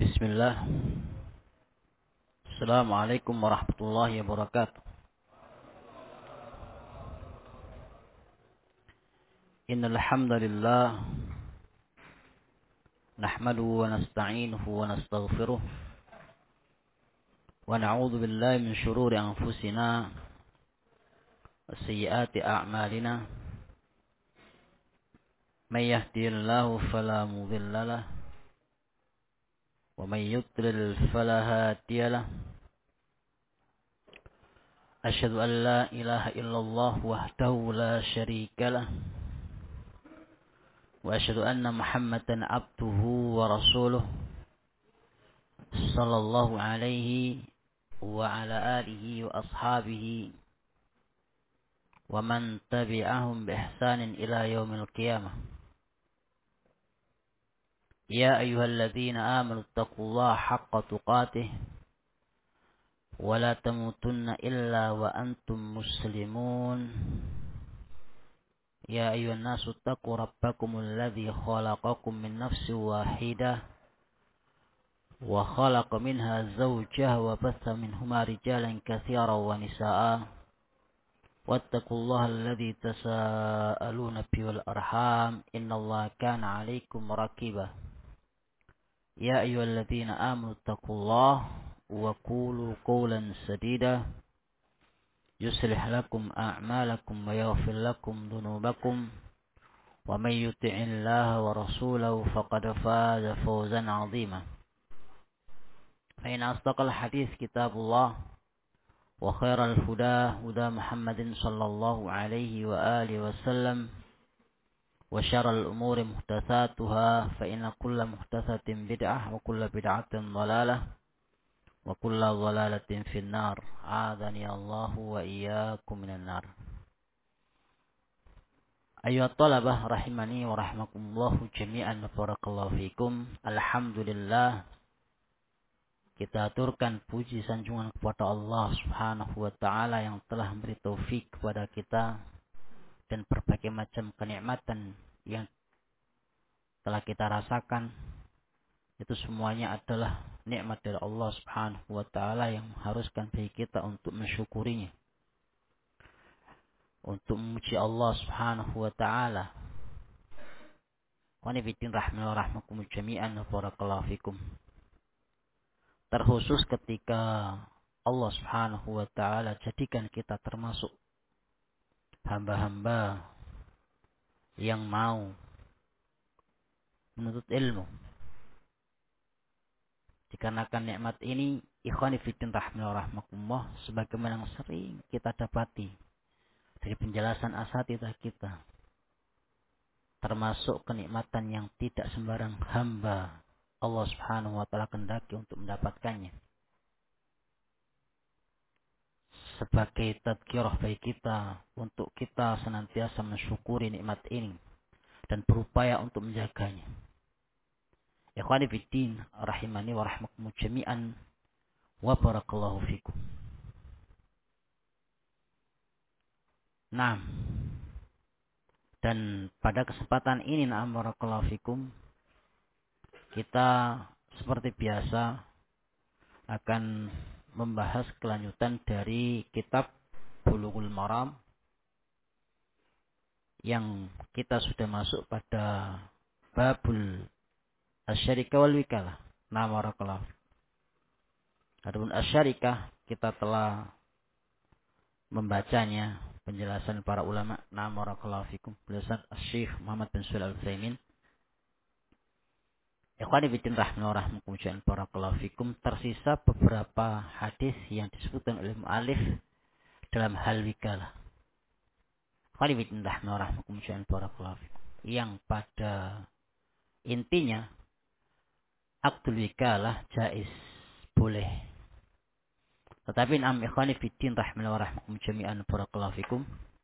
Bismillah. Assalamualaikum warahmatullahi wabarakatuh. Innal hamdalillah nahmaduhu wa nasta'inuhu wa nastaghfiruh wa na'udzu billahi min shururi anfusina wa sayyiati a'malina. May yahdihillahu fala mudilla lahu wa may yudlil fala hadiya lahu. Asyhadu an la ilaha illallah wahdahu la syarika lahu wa asyhadu anna Muhammadan abduhu wa rasuluh sallallahu alaihi wa ala alihi wa ashabihi wa man tabi'ahum bi ihsanin ila yaumil qiyamah. Ya ayyuhalladzina amanu taqullaha haqqa tuqatih wa la tamutunna illa wa antum muslimun. Ya ayyuhan nasu taqu rabbakumul ladzi khalaqakum min nafsin wahidah wa khalaqa minha zawjaha wa batha minhuma rijalan katsiran wa nisaa'a wattaqullaha alladzi tasaaluna bihi wal arham innallaha kana 'alaikum raqiba. Ya ayyuhalladzina amanu taqullaha wa qulu qawlan sadida yuslih lakum a'malakum wa yaghfir lakum dhunubakum wa may yuti'illaha wa rasulahu faqad faza fawzan 'azima. Fa inna asdaqal hadits kitabullah wa khairal huda huda Muhammadin sallallahu alaihi wa alihi wasallam wa syarral umuri muhdatsatuha fa inna kulla muhdatsatin bid'ah wa kulla bid'atin dhalalah wa kulla dhalalatin finnar. A'adhani Allahu wa iyyakum minan nar. Ayyuhat talabah rahimani wa rahimakumullah jami'an, barakallahu fikum. Alhamdulillah, kita aturkan puji sanjungan kepada Allah Subhanahu wa taala yang telah memberi taufik kepada kita dan berbagai macam kenikmatan yang telah kita rasakan. Itu semuanya adalah nikmat dari Allah Subhanahu wa taala yang mengharuskan bagi kita untuk mensyukurinya, untuk memuji Allah Subhanahu wa taala. Wa nabiyyin rahmatullahi wa rahmakum jami'an, barakallahu fikum. Terkhusus ketika Allah Subhanahu wa taala jadikan kita termasuk hamba-hamba yang mau menuntut ilmu. Dikarenakan nikmat ini, ikhwani fiddin rahimahullah rahmakumullah, sebagaimana yang sering kita dapati dari penjelasan asatidzah kita, termasuk kenikmatan yang tidak sembarang hamba Allah Subhanahu wa taala kendaki untuk mendapatkannya. Sebagai tadhkirah bagi kita untuk kita senantiasa mensyukuri nikmat ini dan berupaya untuk menjaganya. Ikhwani fiddin rahimani wa rahmakum jami'an wa barakallahu fikum. Nah, dan pada kesempatan ini, na'am barakallahu fikum, kita seperti biasa akan membahas kelanjutan dari kitab Bulughul Maram yang kita sudah masuk pada babul asyarikah wal wikalah. Na'am barakallahu. Adapun asyarikah kita telah membacanya, penjelasan para ulama. Na'am barakallahu fikum, penjelasan Syekh Muhammad bin Shalih Al-Utsaimin. Ikhwani fillah rahimahullah rahmukumullah barakallahu fikum. Tersisa beberapa hadis yang disebutkan oleh mu'alif dalam hal wikalah. Ikhwani fillah rahimahullah rahmukumullah barakallahu fikum, yang pada intinya akdul wikalah jaiz, boleh. Tetapi na'am ikhwani fiddin rahimahullah rahmukum jami'an barakallahu fikum,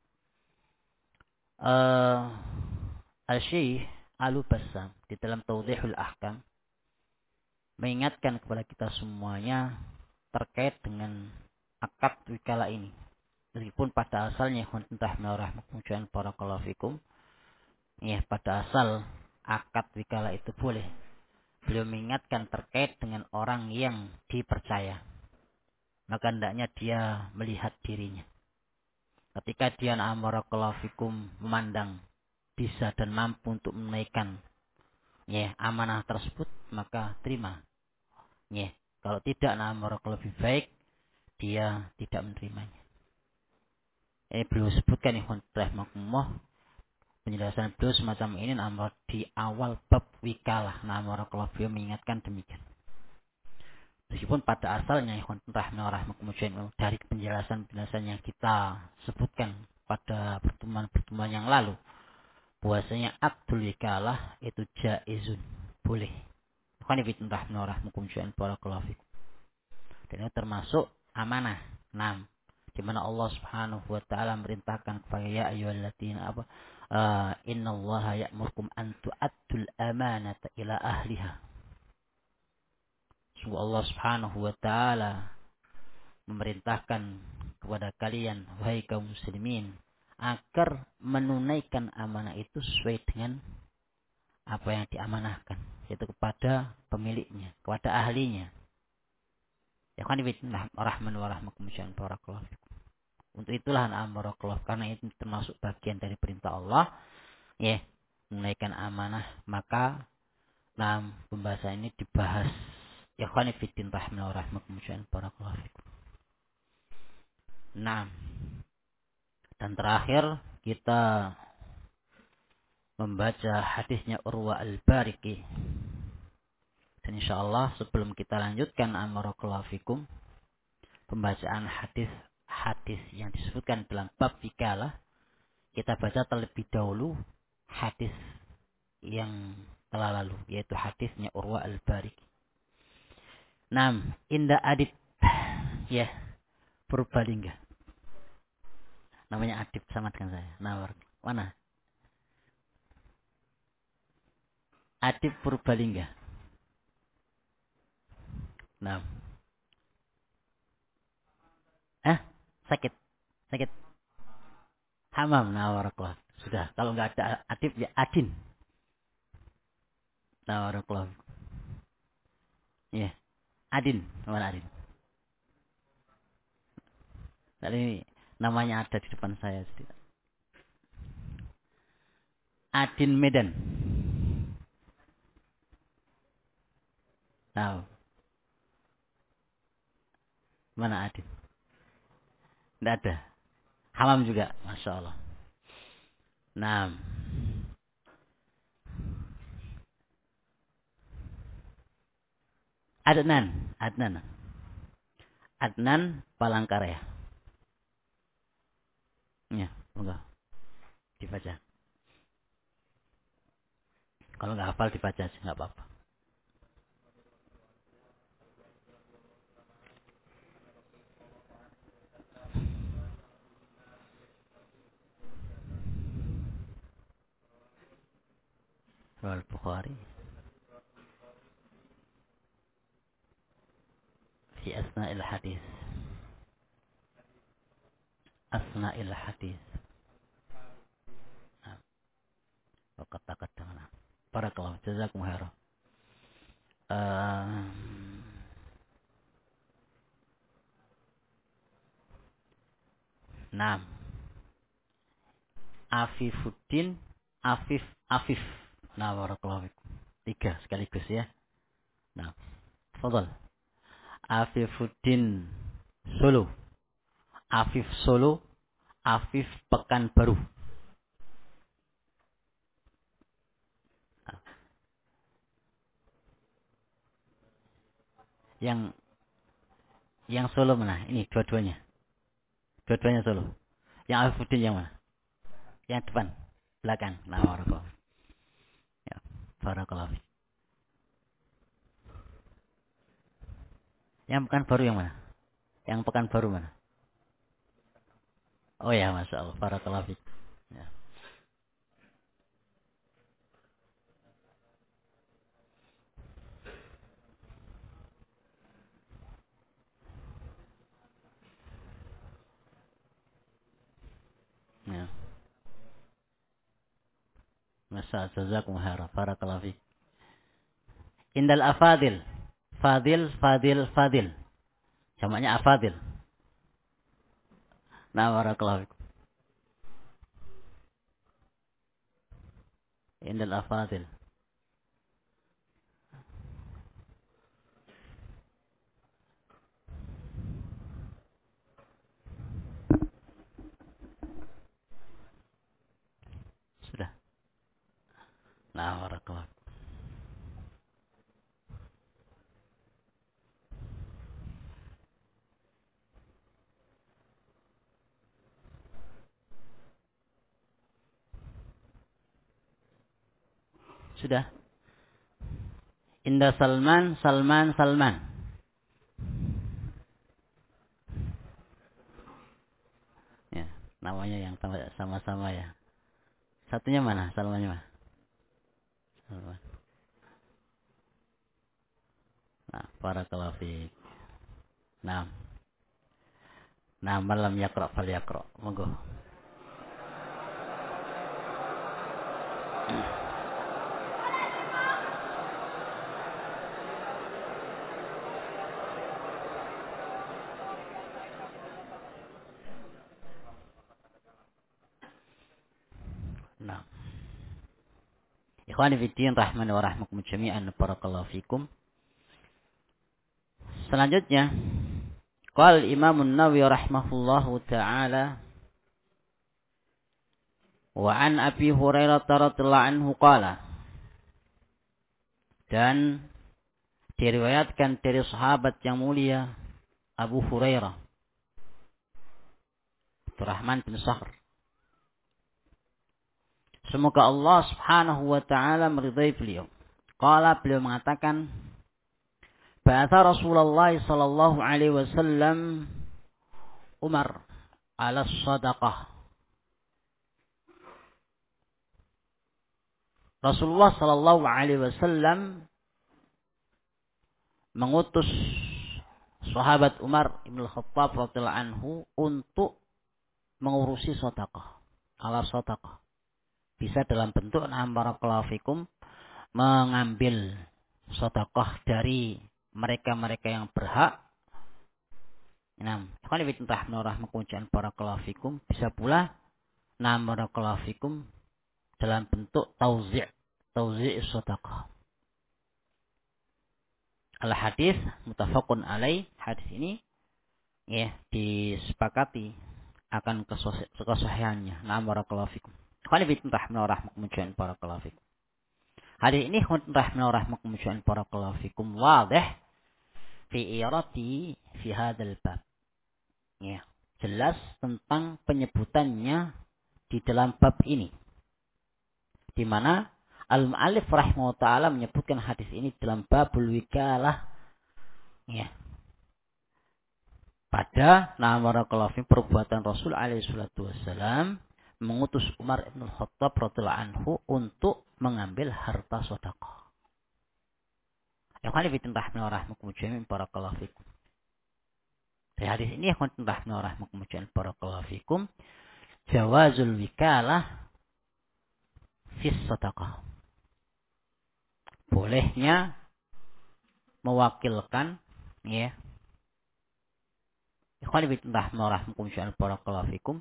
Al-Syekh Al-Bassam di dalam Tawdihul Ahkam mengingatkan kepada kita semuanya terkait dengan akad wikalah ini. Meskipun pada asalnya ikhwan rahimahullah rahmukum jami'an barakallahu fikum, ya, pada asal akad wikalah itu boleh. beliau mengingatkan terkait dengan orang yang dipercaya. Maka hendaknya dia melihat dirinya. Ketika dia barakallahu fikum memandang bisa dan mampu untuk menaikkan amanah tersebut, maka terima. Kalau tidak barakallahu lebih baik dia tidak menerimanya. Beliau sebutkan rahimahumullah, penjelasan beliau semacam ini di awal bab wikalah. Barakallahu beliau mengingatkan demikian. Meskipun pada asalnya rahimahumullah dari penjelasan-penjelasan yang kita sebutkan pada pertemuan-pertemuan yang lalu, bahwasanya akdul wikalah itu jaizun, boleh. Rahimahumullah. Dan itu termasuk amanah. Di mana Allah Subhanahu wa taala merintahkan kepada ya ayyuhalladzina innallaha ya'murukum an tu'addul amanata ila ahliha. Sungguh Allah Subhanahu wa taala memerintahkan kepada kalian wahai kaum muslimin agar menunaikan amanah itu sesuai dengan apa yang diamanahkan, yaitu kepada pemiliknya, kepada ahlinya. Ya kan rahman wa rahmakumullah barakallahu. Untuk itulah barakallahu, karena itu termasuk bagian dari perintah Allah menunaikan amanah, maka pembahasan ini dibahas ya kan rahman wa rahmakumullah barakallahu. Dan terakhir kita membaca hadisnya Urwa al-Bariki. Dan insyaallah sebelum kita lanjutkan barakallahu fikum pembacaan hadis yang disebutkan dalam bab wikalah, kita baca terlebih dahulu hadis yang telah lalu, yaitu hadisnya Urwa al-Bariki. Indah Adib Purbalingga. Namanya Adib sama dengan saya. Mana? Adib Purbalingga. Sakit. Hamam. Barakallah. Sudah. Kalau nggak ada Adib ya Adin. Barakallah. Adin. Mana Adin? Tadi namanya ada di depan saya. Adin Medan. Mana Adin? Tidak ada. Hamam juga. Masya Allah. Adnan Palangkaraya. Enggak. Dibaca. Kalau nggak hafal dibaca aja, nggak apa-apa. Al-Bukhari fi asna'il hadis. Kata-kata dengan barakallahu jazakum khairan. Afifuddin Afif. Barakallahu fikum. 3 sekaligus ya. Fadhal. Afifuddin Solo. Afif Solo. Afif Pekanbaru. Yang Solo mana? Ini dua-duanya. Dua-duanya Solo. Yang Afifuddin yang mana? Yang depan, belakang. Barakallahu. Ya, barakallahu. Yang Pekanbaru yang mana? Yang Pekanbaru mana? Oh ya, Masya Allah. Barakallahu fiik. Ya. Masya Allah. Jazakum khairan. Barakallahu fiik. Indal afadil. Fadil, fadil, fadil. Jamaknya afadil. Nah, barakallahu fikum. Indal afadil. Sudah. Nah, barakallahu. Sudah. Inda Salman, Salman, Salman. Ya, namanya yang sama-sama ya. Satunya mana? Salmannya mana? Salman. Nah, barakallahu fiik. Nah. Nah, malam yaqra fal yaqra. Monggo. Nah. Ikhwani fiddin rahmani wa rahmakum jami'an barakallahu fikum. Selanjutnya, qala Imam An-Nawawi rahimahullahu taala wa an Abi Hurairah radhiyallahu anhu qala, dan diriwayatkan dari sahabat yang mulia Abu Hurairah Abdurrahman bin Sakhr, semoga Allah Subhanahu wa taala meridai beliau. Qala, beliau mengatakan, ba'atha Rasulullah sallallahu alaihi wasallam Umar ala sadaqah. Rasulullah sallallahu alaihi wasallam mengutus sahabat Umar Ibn Khattab radhiyallahu anhu untuk mengurusi sedekah. Ala sedekah. Bisa dalam bentuk barakallahu fikum mengambil sedekah dari mereka-mereka yang berhak. Nah, kan ibn rahmakumullah barakallahu fikum, bisa pula barakallahu fikum dalam bentuk tauzi' sedekah. Al-hadis muttafaqun alaih, hadis ini ya disepakati akan kesahihannya. Nah, barakallahu fikum. Qala bi rahmakumullah barakallahu fikum. Hadis ini rahmakumullah barakallahu fikum wadih fi irati fi hadzal bab. Ya, jelas tentang penyebutannya di dalam bab ini. Di mana Al-Mu'allif rahimahullah ta'ala menyebutkan hadis ini dalam babul wikalah. Ya. Pada barakallahu fikum perbuatan Rasul alaihi salatu wasallam mengutus Umar ibn Khattab radhiyallahu anhu untuk mengambil harta sedekah. Ya kan fitin rahmakumullah jami'an barakallahu fikum. Dari hadis ini ya kan rahmakumullah jami'an barakallahu fikum, jawazul wikalah fi sedekah. Bolehnya mewakilkan ya. Ikhwan fillah rahmakumullah barakallahu fikum,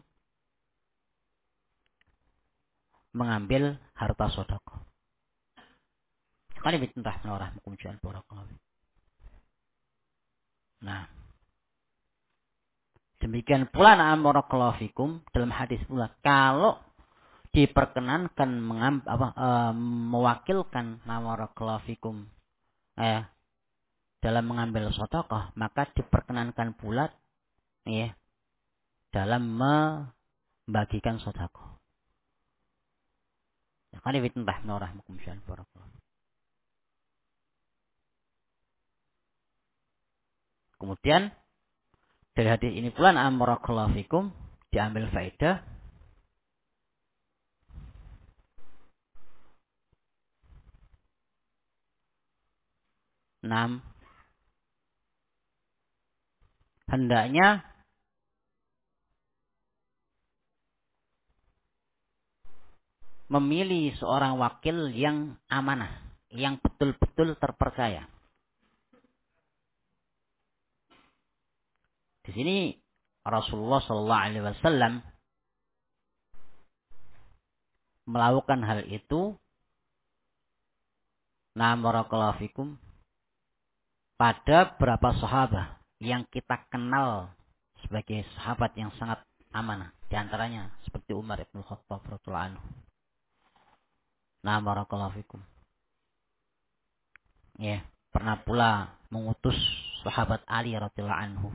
mengambil harta sedekah. Ikhwan fillah rahmakumullah barakallahu fikum. Nah, demikian pula barakallahu fikum dalam hadis pula, kalau diperkenankan mewakilkan barakallahu fikum dalam mengambil sedekah, maka diperkenankan pula ya dalam membagikan sedekah. Ya kan kemudian dari hadis ini pula barakallahu fikum diambil faedah hendaknya memilih seorang wakil yang amanah. yang betul-betul terpercaya. Di sini Rasulullah Shallallahu Alaihi Wasallam melakukan hal itu, barakallahu fikum, pada beberapa sahabat yang kita kenal sebagai sahabat yang sangat amanah. Di antaranya seperti Umar bin Khattab radhiyallahu anhu. Barakallahu fikum. Ya, pernah pula mengutus sahabat Ali radhiyallahu anhu.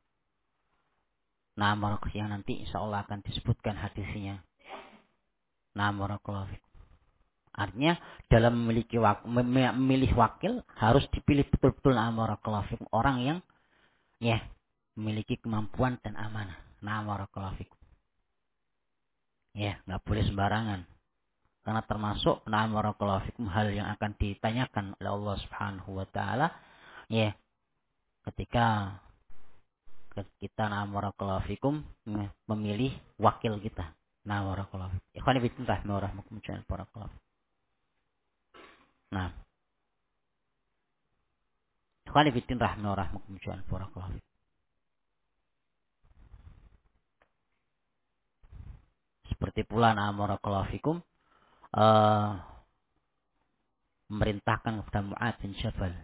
Yang nanti insyaallah akan disebutkan hadisnya. Barakallahu fikum. Artinya dalam memilih wakil harus dipilih betul-betul barakallahu fikum orang yang ya memiliki kemampuan dan amanah. Barakallahu fikum. Ya, nggak boleh sembarangan. Karena termasuk barakallahu fikum hal yang akan ditanyakan oleh Allah Subhanahu wa taala ya ketika kita barakallahu fikum memilih wakil kita. Barakallahu fikum. Ikhwan fillah rahmatullah barakallahu. Nah, ikhwan fillah rahmatullah barakallahu. Seperti pula barakallahu fikum memerintahkan kepada Mu'adz bin Jabal.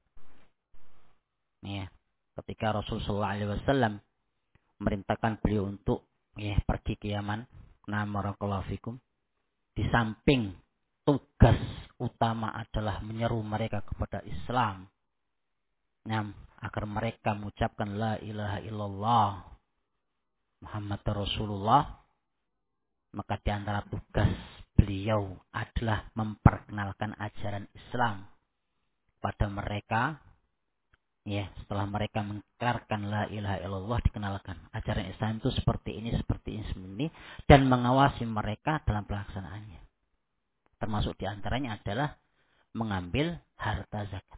Ya, ketika Rasulullah SAW memerintahkan beliau untuk pergi ke Yaman, barakallahu fikum, di samping tugas utama adalah menyeru mereka kepada Islam, agar mereka mengucapkan la ilaha illallah Muhammad Rasulullah, maka di antara tugas beliau adalah memperkenalkan ajaran Islam pada mereka. Ya, setelah mereka mengikrarkan la ilaha illallah, dikenalkan ajaran Islam itu seperti ini, dan mengawasi mereka dalam pelaksanaannya. Termasuk di antaranya adalah mengambil harta zakat.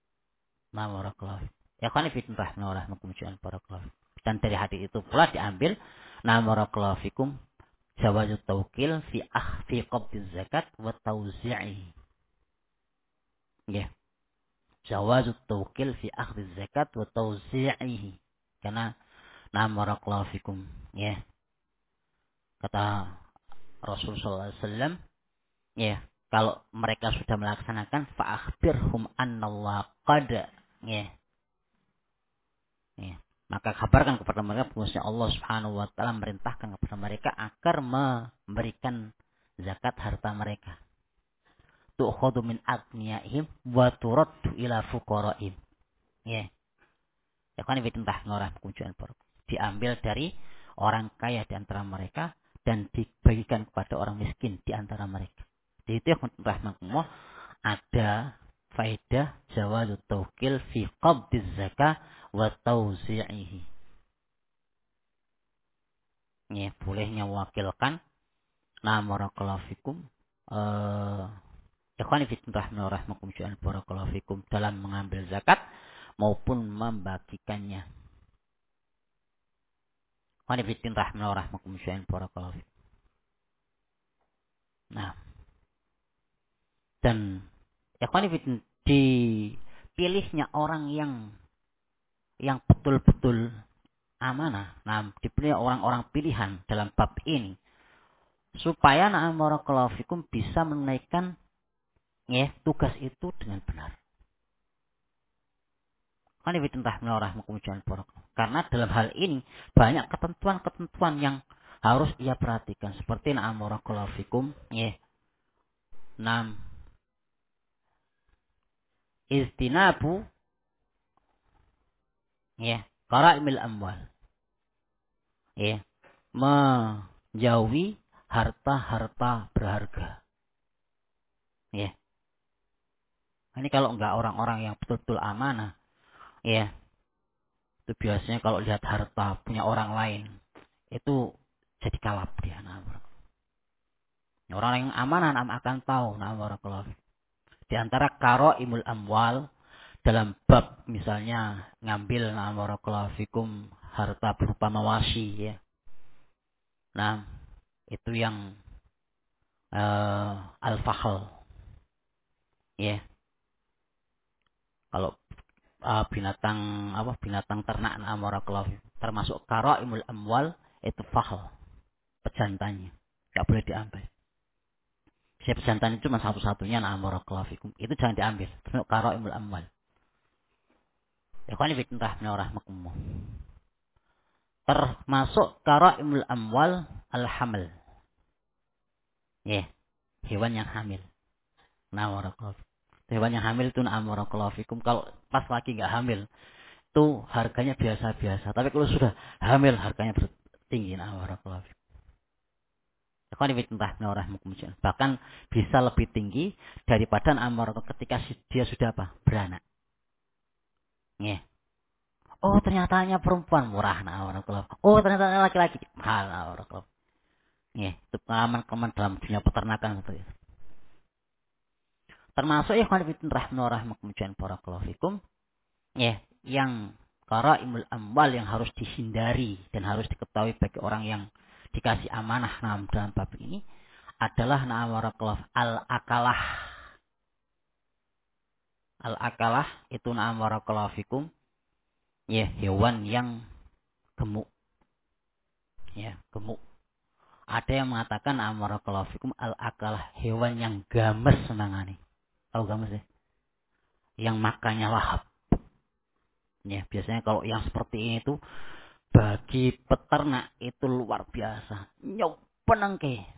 Ya kan dan dari hadis itu pula diambil barakallahu fikum jawazut taukil fi qabdiz zakat wa tauzi'i. Ya. Jawazut taukil fi akhdhiz zakat wa tauzi'ihi. Karena barakallahu fikum ya. Kata Rasulullah SAW ya, kalau mereka sudah melaksanakan fa akhbirhum annallaha qad ya. Ya. Maka kabarkan kepada mereka bahwasanya Allah Subhanahu wa taala merintahkan kepada mereka agar memberikan zakat harta mereka. Tu'khadhu min aghniyaihim wa turaddu ila fuqara'ihim. Ya. Ya kan ditentah ngorah kunjuan baru. Diambil dari orang kaya di antara mereka dan dibagikan kepada orang miskin di antara mereka. Jadi itu yang rahmatullah ada faedah jawazut taukil fi qabdiz zakah wa tauzi'ihi. Ya, bolehnya wakilkan barakallahu fikum ikhwani fillah rahmakumullah barakallahu fikum dalam mengambil zakat maupun membagikannya. Ikhwani fillah rahmakumullah barakallahu fikum. Nah, dan ikhwani fillah dipilihnya orang yang betul-betul amanah. Dipilih orang-orang pilihan dalam bab ini supaya barakallahu fikum bisa menunaikan tugas itu dengan benar. Karena dalam hal ini banyak ketentuan-ketentuan yang harus ia perhatikan seperti barakallahu fikum istinabu qaraimil amwal. Menjauhi harta-harta berharga. Ini kalau enggak orang-orang yang betul-betul amanah, itu biasanya kalau lihat harta punya orang lain, itu jadi kalap dia. Orang yang amanah akan tahu. Di antara qaraimul amwal dalam bab misalnya ngambil barakallahu fikum harta berupa mawasi ya. Itu yang al-fakhl. Ya, Kalau binatang ternak na'am barakallahu fikum, termasuk karaimul amwal itu fahl, pejantannya. Enggak boleh diambil. Siapa jantan itu cuma satu-satunya na'am barakallahu fikum. Itu jangan diambil. Termasuk karaimul amwal. Ya kan ini rahmakumullah. Termasuk karaimul amwal al-haml. Ya, hewan yang hamil. Na'am barakallahu fikum. Hewan yang hamil itu na'am barakallahu fikum. Kalau pas lagi enggak hamil, itu harganya biasa-biasa. Tapi kalau sudah hamil, harganya tinggi. Na'am barakallahu fikum. Bahkan bisa lebih tinggi daripada amar ketika dia sudah beranak. Yeah. Oh ternyata hanya perempuan murah Oh ternyata laki-laki mahal itu pengalaman dalam dunia peternakan seperti itu. Termasuk yang karaimul amwal yang harus dihindari dan harus diketahui bagi orang yang dikasih amanah dalam bab ini adalah al-akalah. Al-akalah itu fikum, ya, hewan yang gemuk. Ya, gemuk. Ada yang mengatakan fikum al-akalah, hewan yang games senangane. Tahu games ya? Yang makannya lahap. Ya, biasanya kalau yang seperti ini tuh bagi peternak itu luar biasa. Penengke.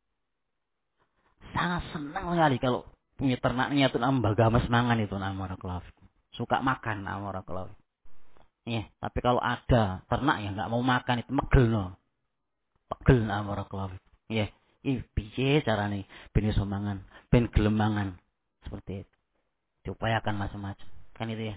Sangat senang sekali kalau punya ternaknya itu nambah games mangan itu suka makan ya, tapi kalau ada ternak yang nggak mau makan itu pegel ya, piye carane ben iso mangan, ben gelem mangan, seperti itu. Diupayakan macam-macam kan itu ya.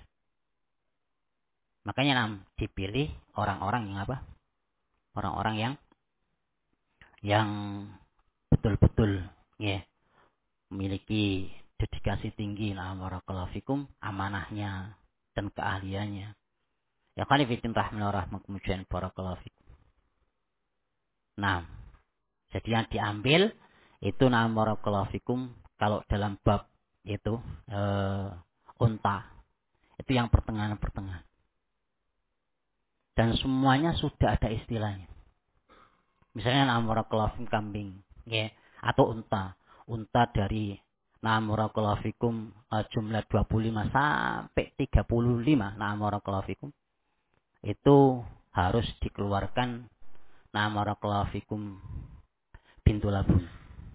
Makanya dipilih orang-orang yang apa? Orang-orang yang betul-betul ya memiliki dedikasi tinggi fikum, amanahnya dan keahliannya. Ya kali fitin rahmakumullah barakallahu fikum. Nah, jadi yang diambil itu barakallahu fikum kalau dalam bab itu unta. Itu yang pertengahan-pertengahan. Dan semuanya sudah ada istilahnya. Misalnya barakallahu fikum kambing, ya, atau unta. Unta dari barakallahu fikum jumlah 25 sampai 35 barakallahu fikum. Itu harus dikeluarkan barakallahu fikum pintu labun.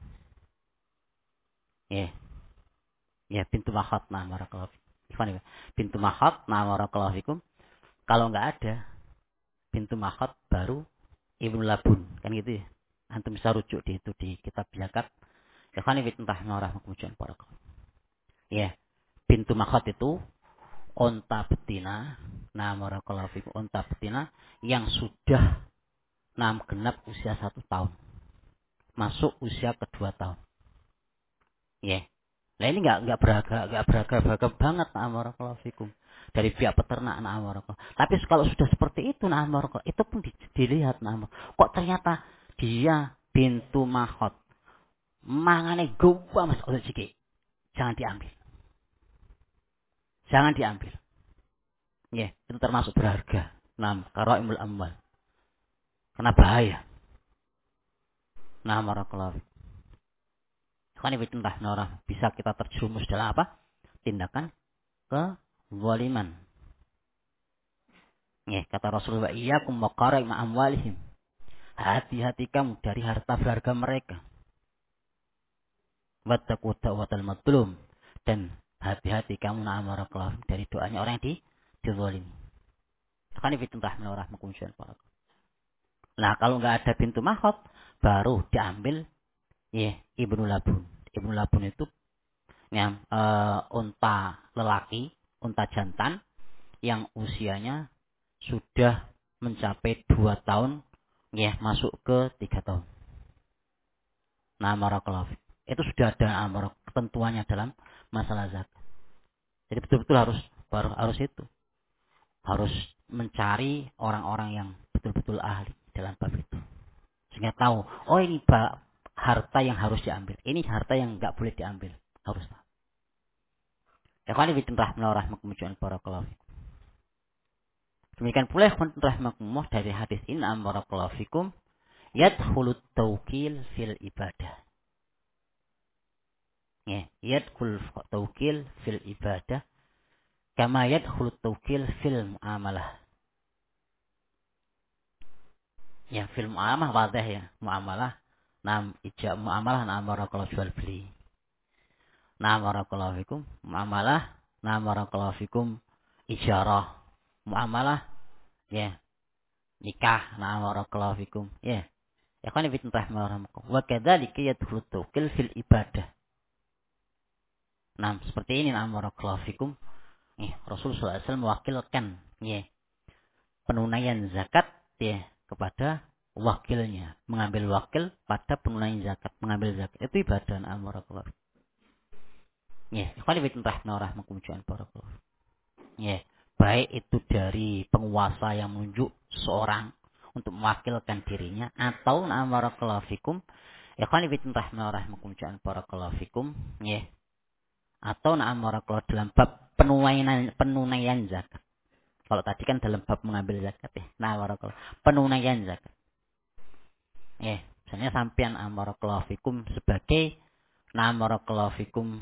Ya. Ya, pintu mahat barakallahu fikum. Pintu mahat barakallahu fikum. Kalau enggak ada pintu mahat baru ibnu labun, kan gitu ya. Antum bisa rujuk di kitab zakat. Ya kan ini ya, pintu mahat itu unta betina, barakallahu fikum, unta betina yang sudah genap usia 1 tahun. Masuk usia kedua tahun. Ya. Nah ini enggak beragam banget barakallahu fikum. Dari pihak peternak tapi kalau sudah seperti itu itu pun dilihat kok ternyata dia pintu mahot mangane gua mas siki. Jangan diambil. Ya, itu termasuk berharga. Karaimul amwal. Karena bahaya. Barakallahu. Kan itu bisa kita terjerumus dalam apa? Tindakan kezaliman. Ya, kata Rasulullah, iyyakum wa qaraim amwalihim. Hati-hati kamu dari harta berharga mereka. Wattaqu da'watal mazlum, dan hati-hati kamu dari doanya orang yang dizalimi. Kan itu Nah, kalau enggak ada pintu mahot, baru diambil ya ibnu labun. Ibnu labun itu unta lelaki, unta jantan yang usianya sudah mencapai 2 tahun, ya masuk ke 3 tahun. Barakallahu. Itu sudah ada ketentuannya dalam masalah zakat. Jadi betul-betul harus itu. Harus mencari orang-orang yang betul-betul ahli dalam bab itu. Sehingga tahu, oh ini harta yang harus diambil. Ini harta yang enggak boleh diambil. Harus tahu. Ikhwani fillah rahmakumullah barakallahu fikum. Demikian pula ikhwan rahimakumullah dari hadis ini barakallahu fikum yadkhulut tawkil fil ibadah. Ya, yadkhul tawkil fil ibadah kama yadkhulut tawkil fil muamalah. Ya, fil muamalah wadah ya, muamalah. Muamalah barakallahu jual beli. Barakallahu fikum muamalah, barakallahu fikum ijarah. Muamalah ya, nikah, barakallahu fikum. Ya. Ya kan ibn rahimahullah. Wa kadzalika yadkhulu tawkil fil ibadah. Nah, seperti ini barakallahu fikum. Rasul sallallahu alaihi wasallam mewakilkan ya penunaian zakat ya kepada wakilnya, mengambil wakil pada penunaian zakat, mengambil zakat itu ibadah barakallahu. Ya, ikhwan ibn rahimahullah barakallahu. Ya, baik itu dari penguasa yang menunjuk seorang untuk mewakilkan dirinya atau barakallahu fikum ikhwan ibn rahimahullah barakallahu fikum ya atau barakallahu dalam bab penunaian zakat. Kalau tadi kan dalam bab mengambil zakat ya. Barakallahu penunaian zakat. Ya, misalnya sampean barakallahu fikum sebagai barakallahu fikum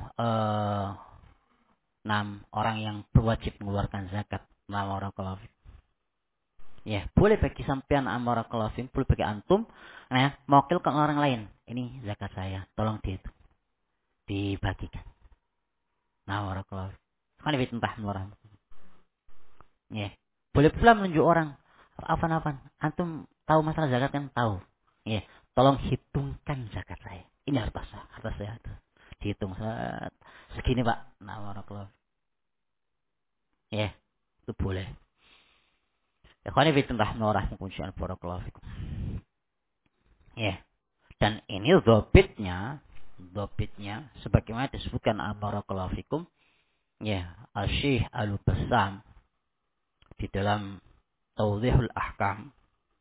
orang yang berwajib mengeluarkan zakat. Barakallahu fikum. Ya, boleh bagi sampean barakallahu fikum, boleh bagi antum mewakilkan orang lain. Ini zakat saya, tolong dibagikan. Barakallahu fikum. Kan ditentah orang. Ya. Boleh pula menunjuk orang. Afan. Antum tahu masalah zakat kan? Tahu. Ya. Tolong hitungkan zakat saya. Ini harta saya. Dihitung segini Pak. Barakallahu. Ya. Itu boleh. Ikhwani fillah barakallahu fikum. Ya. Dan ini dhabitnya sebagaimana disebutkan barakallahu fikum. Ya, Al-Syekh Al-Bassam di dalam Tawdihul Ahkam.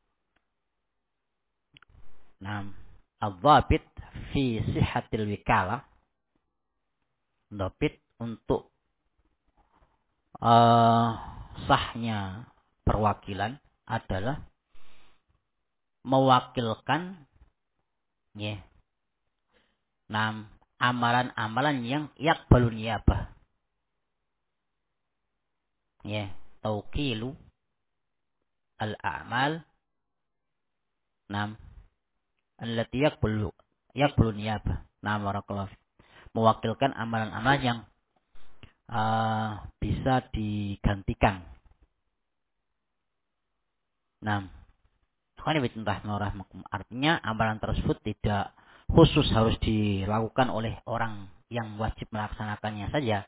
Al-Dhabit fi sihhatil wikalah. Dhabit untuk sahnya perwakilan adalah mewakilkan ya. Amalan-amalan yang yaqbalun niyabah. Ya, tauqilu al-a'mal allati yaqbalu niyabah. Barakallahu. Mewakilkan amalan-amalan yang bisa digantikan. Artinya amalan tersebut tidak khusus harus dilakukan oleh orang yang wajib melaksanakannya saja.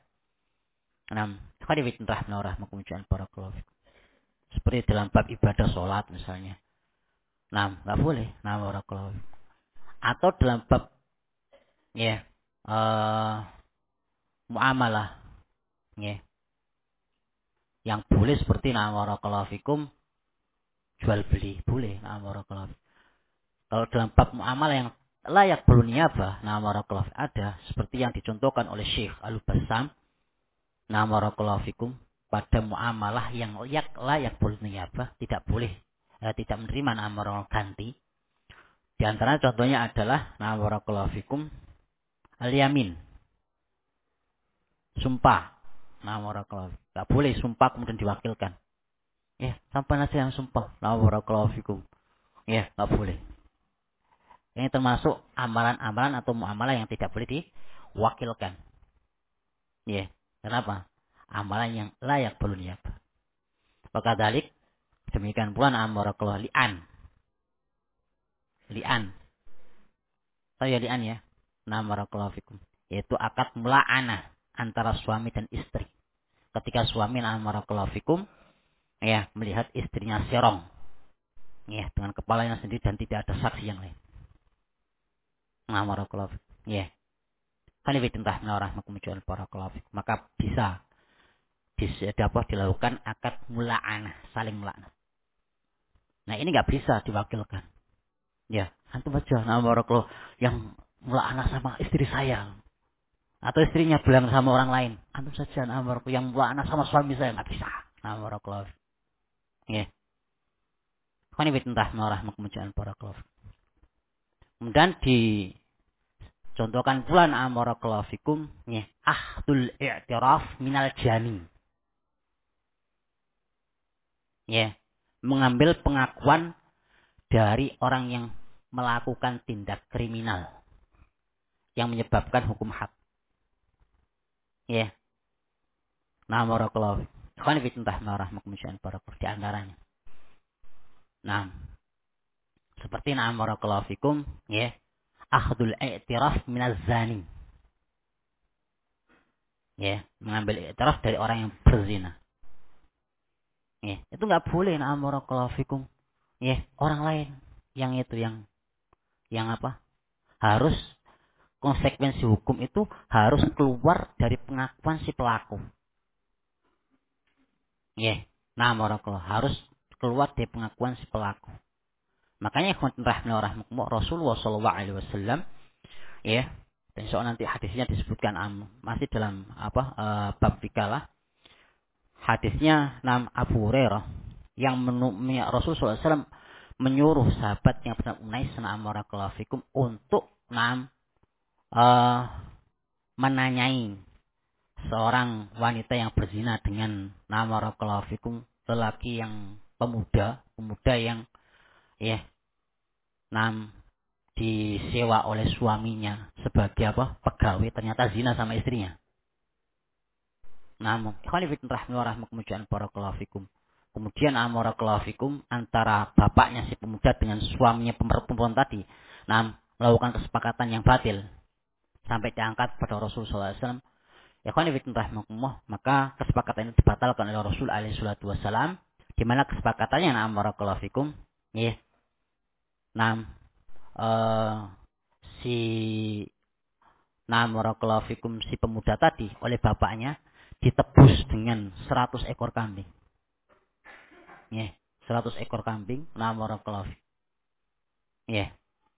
Seperti dalam bab ibadah sholat misalnya. Nggak boleh. Atau dalam bab muamalah. Yang boleh seperti barakallahu fikum jual beli. Boleh. Kalau dalam bab muamalah yang layak belum niyabah. Barakallahu ada. Seperti yang dicontohkan oleh Syekh Al-Bassam. Barakallahu fikum pada muamalah yang layak boleh niyabah tidak boleh tidak menerima amaral ganti. Di antara contohnya adalah barakallahu fikum al-yamin. Sumpah. Barakallahu tidak boleh sumpah kemudian diwakilkan. Ya, sampai nasi yang sumpah. Barakallahu fikum. Ya, tidak boleh. Ini termasuk amalan-amalan atau muamalah yang tidak boleh diwakilkan. Ya. Kenapa? Amalan yang layak belum niyabah. Maka dalik demikian pula barakallahu li'an. Tahu ya li'an ya? Barakallahu fikum. Yaitu akad mula'anah antara suami dan istri. Ketika suami barakallahu fikum ya melihat istrinya serong. Ya, dengan kepalanya sendiri dan tidak ada saksi yang lain. Barakallahu fikum. Ya. Maka bisa dilakukan akad mula'anah, saling melaknat. Nah ini nggak bisa diwakilkan. Ya, antum aja barakallahu yang melaknat sama istri saya. Atau istrinya bilang sama orang lain, antum saja barakallahu yang anak sama suami saya nggak bisa. Barakallahu. Ya. Kan ini entah marah kemudian barakallahu. Kemudian dicontohkan pula barakallahu fikum ya, ahdul i'tiraf minal jani. Ya, mengambil pengakuan dari orang yang melakukan tindak kriminal yang menyebabkan hukum had. Ya. Barakallahu. Kan ini entah marah kemudian barakallahu di antaranya. Nah, seperti barakallahu fikum ya, akhdul i'tiraf minaz zani. Ya, mengambil i'tiraf dari orang yang berzina. Ya, itu enggak boleh barakallahu fikum. Ya, orang lain yang itu yang apa? Harus konsekuensi hukum itu harus keluar dari pengakuan si pelaku. Ya, barakallahu harus keluar dari pengakuan si pelaku. Makanya rahmatullah Rasulullah sallallahu alaihi wasallam ya, dan soal nanti hadisnya disebutkan masih dalam bab fikalah. Hadisnya Abu Hurairah yang Rasulullah SAW menyuruh sahabat yang bernama Unais barakallahu fikum untuk menanyai seorang wanita yang berzina dengan barakallahu fikum lelaki yang pemuda yang ya disewa oleh suaminya sebagai pegawai, ternyata zina sama istrinya. Namun, kemudian barakallahu fikum. Kemudian barakallahu fikum antara bapaknya si pemuda dengan suaminya perempuan tadi, melakukan kesepakatan yang batil sampai diangkat pada Rasulullah SAW. Maka kesepakatan itu dibatalkan oleh Rasul alaihi salatu wasallam, di mana kesepakatannya barakallahu fikum ya. Si barakallahu fikum si pemuda tadi oleh bapaknya ditebus dengan 100 ekor kambing. Ya, 100 ekor kambing barakallahu fikum. Ya.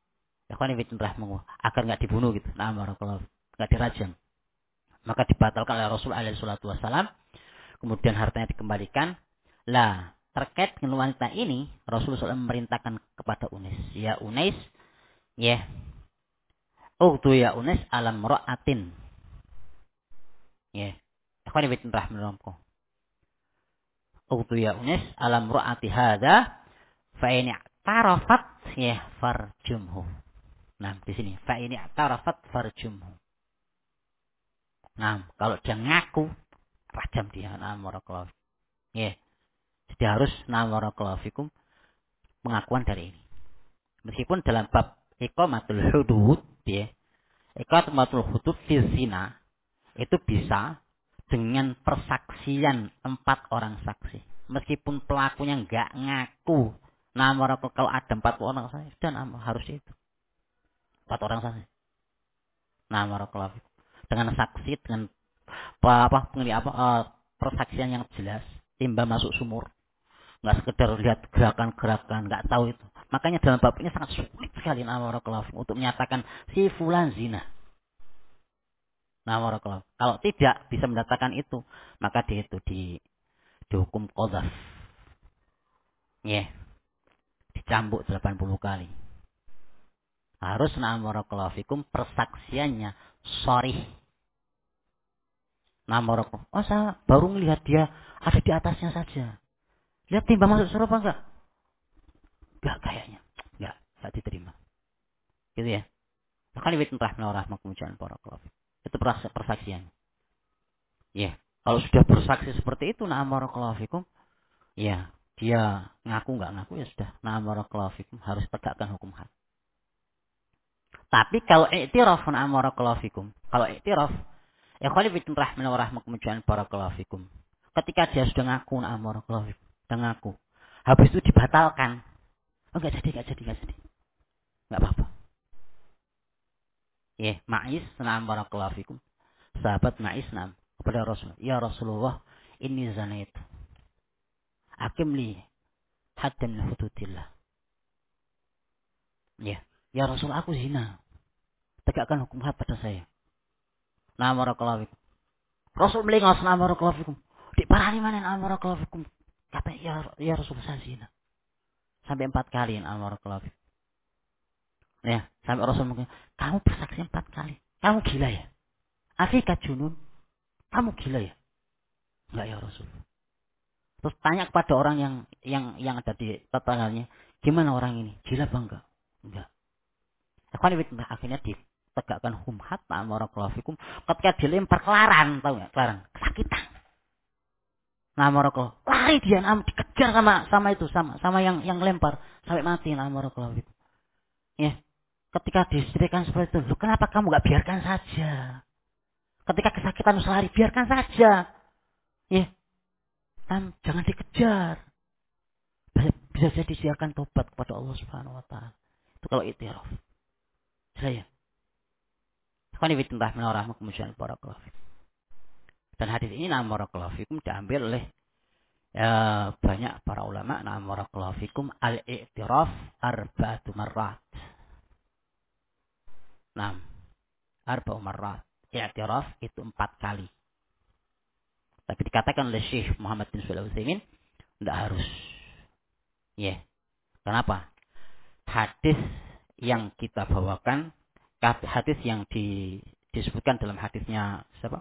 Agar enggak dibunuh gitu. Barakallahu enggak dirajam. Maka dibatalkan oleh Rasul alaihi salatu wasallam. Kemudian hartanya dikembalikan. Lah, terkait dengan wanita ini Rasulullah SAW memerintahkan kepada Unais, ya Unais, ya. Ughdu ya Unais alam ra'atin. Ya. Akhwani bitin rahmanirrahim. Ughdu ya Unais alam ra'ati hadza fa in i'tarafat ya farjumhu. Nah, di sini fa in i'tarafat farjumhu. Nah, kalau dia ngaku rajam dia barakallahu. Ya. Jadi harus barakallahu fikum pengakuan dari ini. Meskipun dalam bab iqamatul hudud ya, iqamatul hudud fi zina itu bisa dengan persaksian 4 orang saksi. Meskipun pelakunya enggak ngaku, kalau ada 4 orang saksi dan harus itu 4 orang saksi. Dengan saksi dengan persaksian yang jelas, timba masuk sumur. Enggak sekedar lihat gerakan-gerakan, enggak tahu itu. Makanya dalam bab ini sangat sulit sekali untuk menyatakan si fulan zina. Kalau tidak bisa mendatangkan itu, maka dia itu dihukum qadzaf. Ya. Dicambuk 80 kali. Harus fikum persaksiannya sharih. Saya baru melihat dia ada di atasnya saja. Lihat timba masuk surga enggak? Enggak kayaknya. Enggak diterima. Gitu ya. Makanya rahmatullah barakallahu. Itu persaksian. Ya, kalau sudah bersaksi seperti itu barakallahu fikum, ya, dia ngaku enggak ngaku ya sudah barakallahu fikum harus tegakkan hukum had. Tapi kalau i'tiraf barakallahu fikum, kalau i'tiraf ya khalifatul rahman wa rahmatullah barakallahu fikum. Ketika dia sudah ngaku barakallahu fikum, dan ngaku, habis itu dibatalkan. Oh, enggak jadi. Enggak apa-apa. Ya, Ma'is barakallahu fikum. Sahabat Ma'is kepada Rasul, ya Rasulullah, ini zanait. Hakim li haddan min hududillah. Ya Rasul, aku zina. Tegakkan hukum had pada saya. Nah barakallahu fikum. Rasul melingos nah barakallahu fikum. Diparani mana nah barakallahu fikum. Kata ya Rasul saya zina. Sampai 4 kali nah barakallahu fikum. Ya, sampai Rasul mungkin kamu bersaksi 4 kali. Kamu gila ya? Afika junun. Kamu gila ya? Enggak ya Rasul. Terus tanya kepada orang yang ada di tetangganya, gimana orang ini? Gila apa enggak? Enggak. Akhirnya ditegakkan humhat barakallahu fikum ketika dilempar kelaran, tahu enggak? Kelaran, kesakitan. Nah, barakallahu. Lari dia dikejar sama itu sama yang lempar sampai mati nah barakallahu fikum. Ya. Ketika disetrikakan seperti itu, kenapa kamu enggak biarkan saja? Ketika kesakitan lari, biarkan saja. Ya. Jangan dikejar. Bisa jadi dia akan tobat kepada Allah Subhanahu wa taala. Itu kalau itiraf. Saya. Ikhwani fillah rahmatullah barakallahu fikum. Dan hadis ini nama barakallahu fikum diambil oleh banyak para ulama nama barakallahu fikum al-i'tiraf arba'atu marrat. Arba'u marrat. I'tiraf itu 4 kali. Tapi dikatakan oleh Syekh Muhammad bin Shalih Al-Utsaimin tidak harus. Ya. Yeah. Kenapa? Hadis yang kita bawakan, hadis yang disebutkan dalam hadisnya siapa?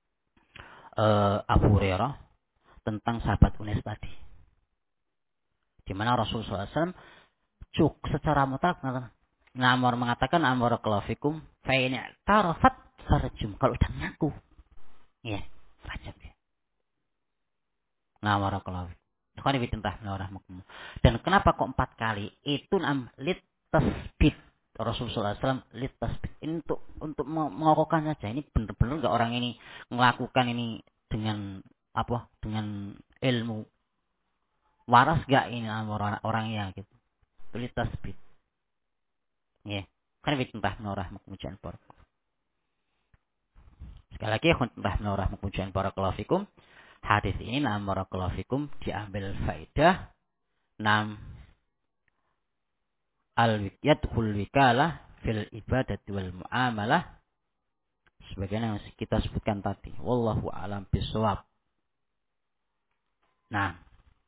Abu Hurairah tentang sahabat Unes tadi. Di mana Rasulullah SAW secara mutlak mengatakan amarakallahu fikum fa in tarafat farjum, kalau udah ngaku. Ya, rajam dia. Amarakallahu. Dan kenapa kok 4 kali? Itu lit tasbit. Rasulullah SAW lit tasbit. Ini untuk mengokohkan saja. Ini benar-benar enggak orang ini melakukan ini dengan apa? Dengan ilmu. Waras enggak ini orangnya gitu. Lit tasbit. Ya. Kan fitnah rahmatullahi wabarakatuh. Sekali lagi rahmatullahi wabarakatuh. Hadis ini barakallahu fikum diambil faedah al-yadkhul wikalah fil ibadati wal muamalah sebagaimana yang kita sebutkan tadi. Wallahu a'lam bishawab. Nah,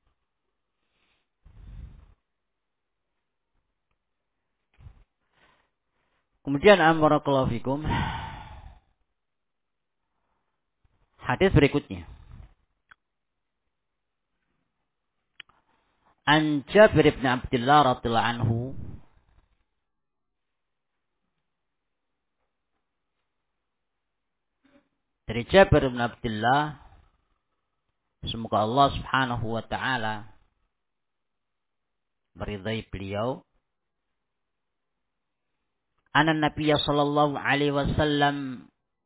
kemudian barakallahu fikum hadis berikutnya. An Jabir bin Abdullah radhiyallahu anhu dari Jabir bin Abdullah, semoga Allah Subhanahu wa taala meridai beliau, anna Nabiy sallallahu alaihi wasallam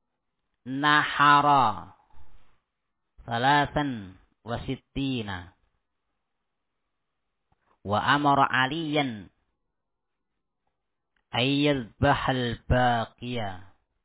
nahara salasan wa sittina wa amara aliyan ayyadbahal baqiyah.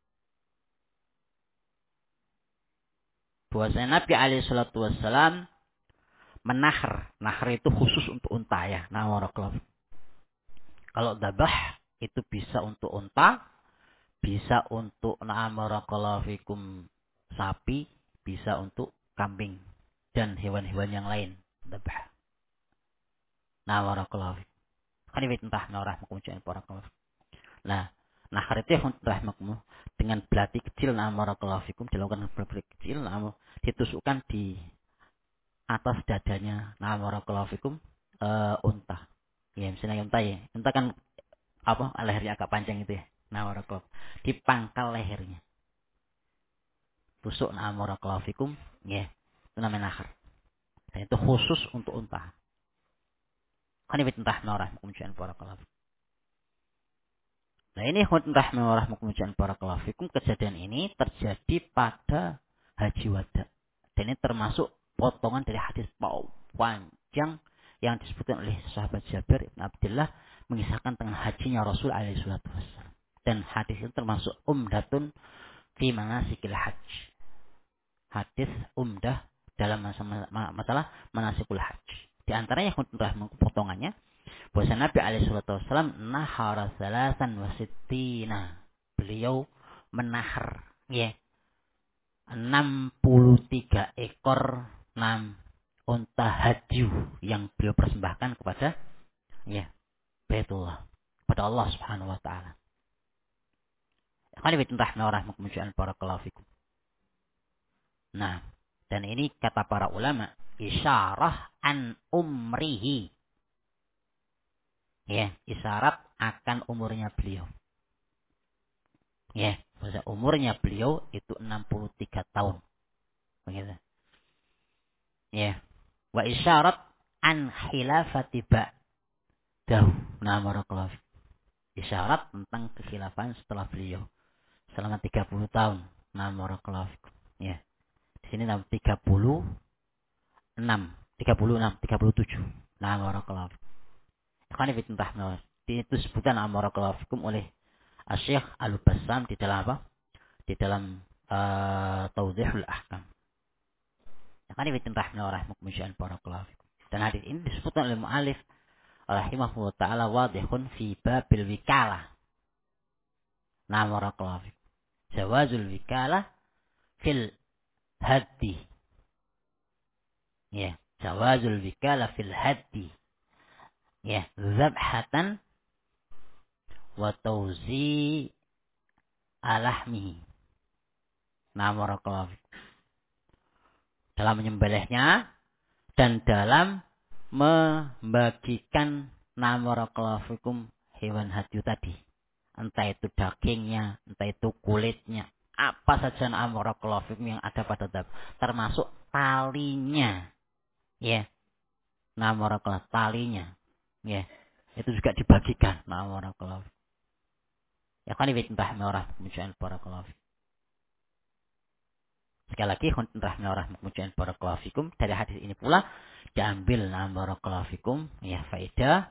Bahwasanya Nabi alaihi salatu wassalam menahar. Nahar itu khusus untuk unta ya. Nah, warakallahu. Kalau dabah itu bisa untuk unta, bisa untuk warakallahu fikum sapi, bisa untuk kambing dan hewan-hewan yang lain. Dabah. Nah, warakallahu. Kan ini entah rahmatullah warakallahu. Nah, nahar itu rahmatullah dengan belati kecil warakallahu fikum dilakukan belati kecil ditusukkan di atas dadanya warakallahu fikum unta. Ya, misalnya unta ya. Unta kan apa? Lehernya agak panjang itu ya. Warakallahu. Di pangkal lehernya. Tusuk warakallahu fikum ya. Itu namanya nahar. Dan itu khusus untuk unta. Kan ini entah rahmatullah barakallahu. Nah, ini rahmatullah barakallahu fikum, kejadian ini terjadi pada haji wada. Dan ini termasuk potongan dari hadis panjang yang disebutkan oleh sahabat Jabir bin Abdullah mengisahkan tentang hajinya Rasul alaihi salatu wassalam. Dan hadis itu termasuk umdatun fi manasikil hajj. Hadis umdah dalam masalah manasikul hajj. Di antaranya potongannya bahwa Nabi alaihi salatu wasallam nahara salasan wa sittina. Beliau menahar, ya, 63 ekor unta hadyu yang beliau persembahkan kepada ya Baitullah, kepada Allah Subhanahu wa taala. Barakallahu fikum. Nah, dan ini kata para ulama, isyarah an umrihi. Ya, isyarat akan umurnya beliau. Ya, umurnya beliau itu 63 tahun. Begitu. Ya. Wa isyarat an khilafati ba'dahu. Nah, barakallahu. Isyarat tentang kekhilafan setelah beliau selama 30 tahun. Nah, barakallahu. Ya. Di sini 37. Nah, barakallahu. Kan itu sebutan barakallahu fikum oleh Asy-Syaikh Al-Bassam di dalam apa? Di dalam Tawdihul Ahkam. Kan itu barakallahu fikum. Dan hadis ini disebutkan oleh mu'alif rahimahullah ta'ala wadihun fi babil wikalah. Nah, barakallahu fikum. Jawazul wikalah fil haddi. Ya, jawazul wikalah fil haddi. Ya, zabhatan wa tawzi alahmihi. Nah, barakallahu fikum. Dalam menyembelihnya dan dalam membagikan barakallahu fikum hewan hadyu tadi. Entah itu dagingnya, entah itu kulitnya, apa saja barakallahu fikum yang ada pada daging, termasuk talinya. Ya. Barakallahu talinya. Ya. Itu juga dibagikan. Barakallahu. Ya kan ini entah merah barakallahu fikum. Sekali lagi barakallahu fikum, dari hadis ini pula diambil barakallahu fikum ya faedah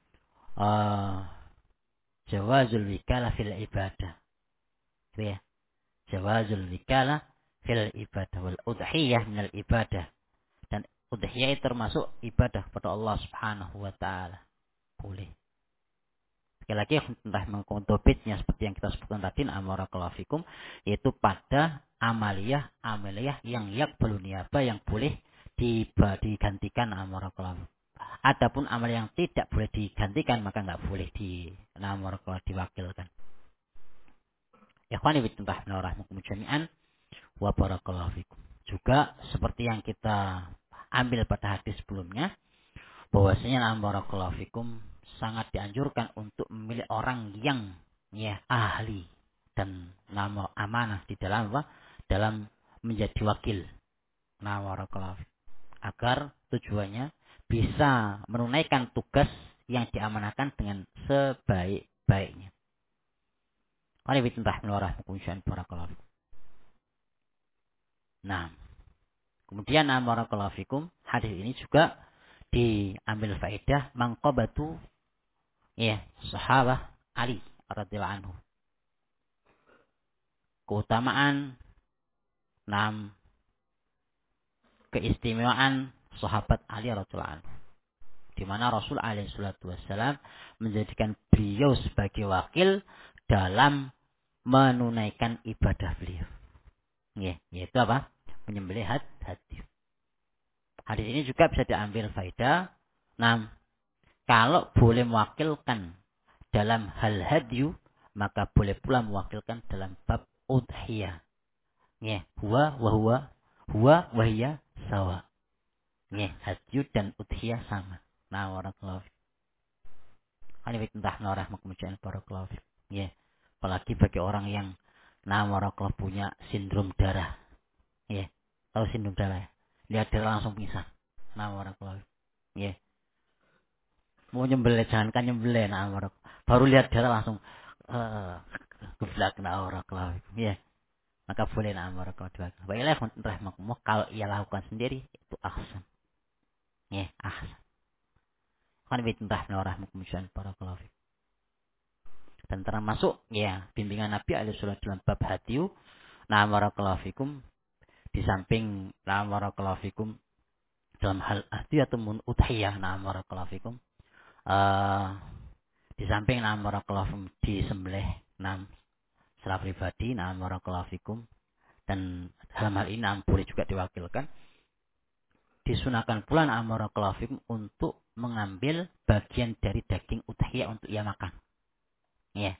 jawazul wikalah fil ibadah. Gitu ya. Jawazul wikalah fil ibadah wal udhiyah minal ibadah. Dan udhiyah itu termasuk ibadah kepada Allah Subhanahu wa taala. Boleh. Sekali lagi entah mengkontobitnya seperti yang kita sebutkan tadi barakallahu fikum, yaitu pada amaliyah yang yaqbalu niyabah, yang boleh digantikan barakallahu. Adapun amal yang tidak boleh digantikan maka enggak boleh diwakilkan. Ikhwani fillah rahmakumullah jami'an wa barakallahu fikum. Juga seperti yang kita ambil pada hadis sebelumnya, bahwasanya barakallahu fikum sangat dianjurkan untuk memilih orang yang ya ahli dan amanah di dalam apa? Dalam menjadi wakil. Barakallahu fikum. Agar tujuannya bisa menunaikan tugas yang diamanahkan dengan sebaik-baiknya. Nah, kemudian barakallahu fikum, hadis ini juga diambil faedah mangqabatu ya sahabah Ali radhiyallahu anhu. Keutamaan keistimewaan sahabat Ali radhiyallahu anhu, di mana Rasul alaihi salatu wassalam menjadikan beliau sebagai wakil dalam menunaikan ibadah beliau. Ya, yaitu apa? Menyembelih hadyu. Hadis ini juga bisa diambil faedah. Kalau boleh mewakilkan dalam hal hadyu, maka boleh pula mewakilkan dalam bab udhiyah. Ya, huwa wa hiya sawa. Ya, hadyu dan udhiyah sama. Barakallahu. Ini entah barakallahu. Ya, apalagi bagi orang yang barakallahu punya sindrom darah. Ya, tahu sindrom darah ya? Lihat darah langsung pingsan. Barakallahu. Ya. Mau nyembelih, jangankan nyembelih, baru lihat darah langsung geblak, barakallahu. Ya. Maka boleh barakallahu. Baiklah rahmakumullah, kalau ia lakukan sendiri itu ahsan. Ya, ahsan. Kan rahmakumullah barakallahu. Dan termasuk ya bimbingan Nabi alaihi salatu dalam bab hadyu, barakallahu fikum, di samping barakallahu fikum dalam hal hadyu atau udhiyah, barakallahu fikum, di samping barakallahu disembelih secara pribadi, barakallahu fikum, dan Dalam hal ini boleh juga diwakilkan. Disunahkan pula barakallahu fikum untuk mengambil bagian dari daging udhiyah untuk ia makan. Ya.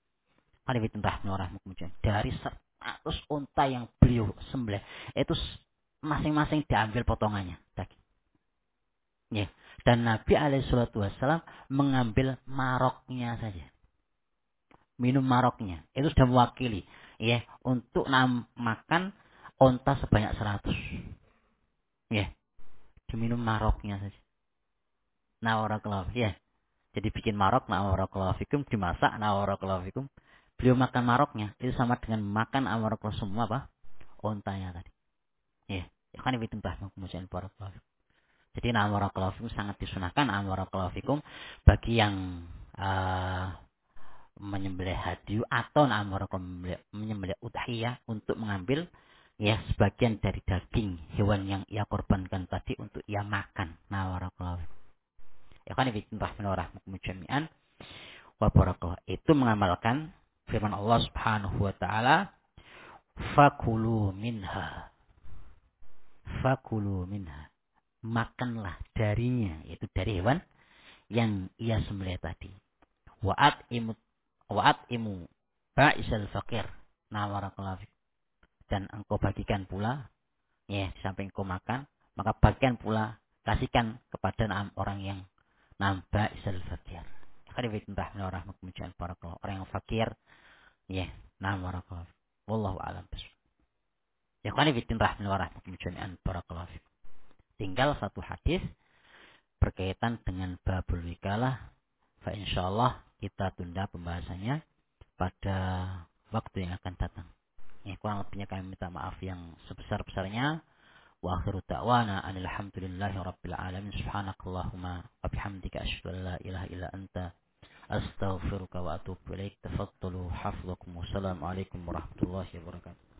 Dari 100 unta yang beliau sembelih itu masing-masing diambil potongannya daging. Ya. Dan Nabi alaihi salatu wasallam mengambil maroknya saja. Minum maroknya. Itu sudah mewakili ya untuk makan unta sebanyak 100. Ya. Diminum maroknya saja. Nawarakallahu ya. Jadi bikin marok nawarakallahu fikum, dimasak nawarakallahu fikum. Beliau makan maroknya itu sama dengan makan nawarakallahu semua apa? Untanya tadi. Ya. Ya kan itu entah kemudian barakallahu. Jadi nawarakallahu fikum sangat disunahkan nawarakallahu fikum bagi yang menyembelih hadiu atau menyembelih udhiyah untuk mengambil ya sebagian dari daging hewan yang ia korbankan tadi untuk ia makan. Nawarakallahu. Ya kan bismillahirrahmanirrahim jami'an wa barakallahu. Itu mengamalkan firman Allah Subhanahu wa taala, fakulu minha. Fakulu minha. Makanlah darinya, yaitu dari hewan yang ia sembelih tadi. Wa'at imu ba'isal fakir. Nawarakallahu. Dan engkau bagikan pula, ya, di samping engkau makan, maka bagikan pula, kasihkan kepada orang yang nambah isal fakir. Orang yang fakir, ya, nawarakallahu. Wallahu a'lam bishawab. Ya kan barakallahu. Tinggal satu hadis berkaitan dengan babul wikalah. Fa insyaallah kita tunda pembahasannya pada waktu yang akan datang. Ya, kurang lebihnya kami minta maaf yang sebesar-besarnya. Wa akhiru da'wana alhamdulillahi rabbil alamin. Subhanakallahumma wa bihamdika asyhadu an la ilaha illa anta astaghfiruka wa atubu ilaik. Tafaddalu hafizakum. Wassalamu alaikum warahmatullahi wabarakatuh.